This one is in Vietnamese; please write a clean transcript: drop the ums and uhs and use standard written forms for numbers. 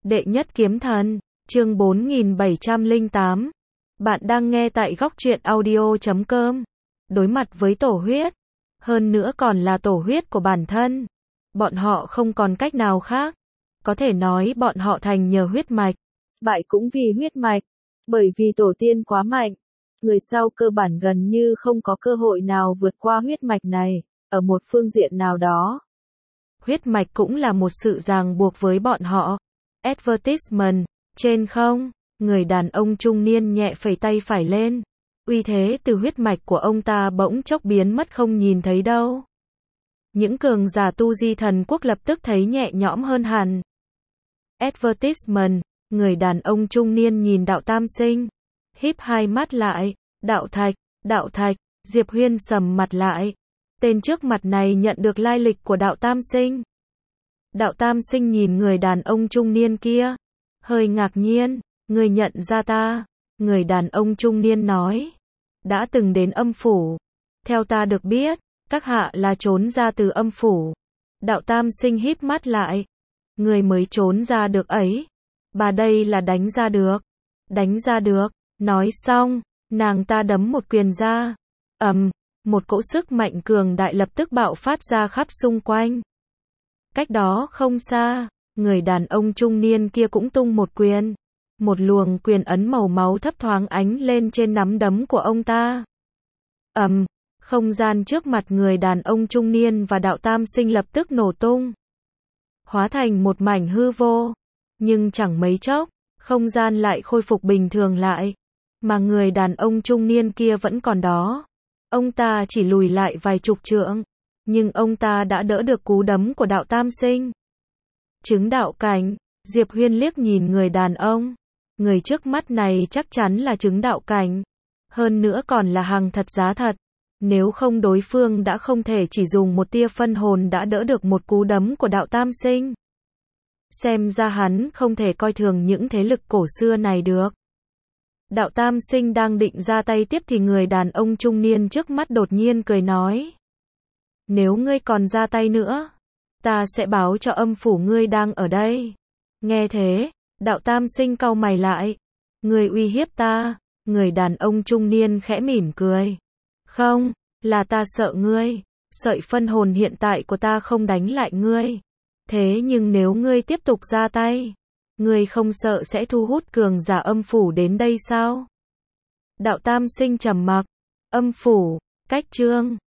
Đệ nhất kiếm thần, chương 4708. Bạn đang nghe tại góc truyện audio.com. Đối mặt với tổ huyết, hơn nữa còn là tổ huyết của bản thân, bọn họ không còn cách nào khác. Có thể nói bọn họ thành nhờ huyết mạch, bại cũng vì huyết mạch, bởi vì tổ tiên quá mạnh. Người sau cơ bản gần như không có cơ hội nào vượt qua huyết mạch này, ở một phương diện nào đó. Huyết mạch cũng là một sự ràng buộc với bọn họ. Advertisement, trên không, người đàn ông trung niên nhẹ phẩy tay phải lên. Uy thế từ huyết mạch của ông ta bỗng chốc biến mất không nhìn thấy đâu. Những cường giả tu di thần quốc lập tức thấy nhẹ nhõm hơn hẳn. Advertisement, người đàn ông trung niên nhìn Đạo Tam Sinh, híp hai mắt lại. Đạo Thạch, Diệp Huyên sầm mặt lại. Tên trước mặt này nhận được lai lịch của Đạo Tam Sinh. Đạo Tam Sinh nhìn người đàn ông trung niên kia, hơi ngạc nhiên. Người nhận ra ta? Người đàn ông trung niên nói. Đã từng đến âm phủ. Theo ta được biết, các hạ là trốn ra từ âm phủ. Đạo Tam Sinh híp mắt lại. Người mới trốn ra được ấy. Bà đây là đánh ra được. Đánh ra được. Nói xong, nàng ta đấm một quyền ra. Một cỗ sức mạnh cường đại lập tức bạo phát ra khắp xung quanh. Cách đó không xa, người đàn ông trung niên kia cũng tung một quyền. Một luồng quyền ấn màu máu thấp thoáng ánh lên trên nắm đấm của ông ta. Không gian trước mặt người đàn ông trung niên và Đạo Tam Sinh lập tức nổ tung, hóa thành một mảnh hư vô. Nhưng chẳng mấy chốc, không gian lại khôi phục bình thường lại. Mà người đàn ông trung niên kia vẫn còn đó. Ông ta chỉ lùi lại vài chục trượng, nhưng ông ta đã đỡ được cú đấm của Đạo Tam Sinh. Chứng đạo cảnh, Diệp Huyên liếc nhìn người đàn ông. Người trước mắt này chắc chắn là chứng đạo cảnh. Hơn nữa còn là hàng thật giá thật. Nếu không đối phương đã không thể chỉ dùng một tia phân hồn đã đỡ được một cú đấm của Đạo Tam Sinh. Xem ra hắn không thể coi thường những thế lực cổ xưa này được. Đạo Tam Sinh đang định ra tay tiếp thì người đàn ông trung niên trước mắt đột nhiên cười nói. Nếu ngươi còn ra tay nữa, ta sẽ báo cho âm phủ ngươi đang ở đây. Nghe thế, Đạo Tam Sinh cau mày lại. Ngươi uy hiếp ta? Người đàn ông trung niên khẽ mỉm cười. Không, là ta sợ ngươi. Sợi phân hồn hiện tại của ta không đánh lại ngươi. Thế nhưng nếu ngươi tiếp tục ra tay, ngươi không sợ sẽ thu hút cường giả âm phủ đến đây sao? Đạo Tam Sinh trầm mặc. Âm phủ, cách chương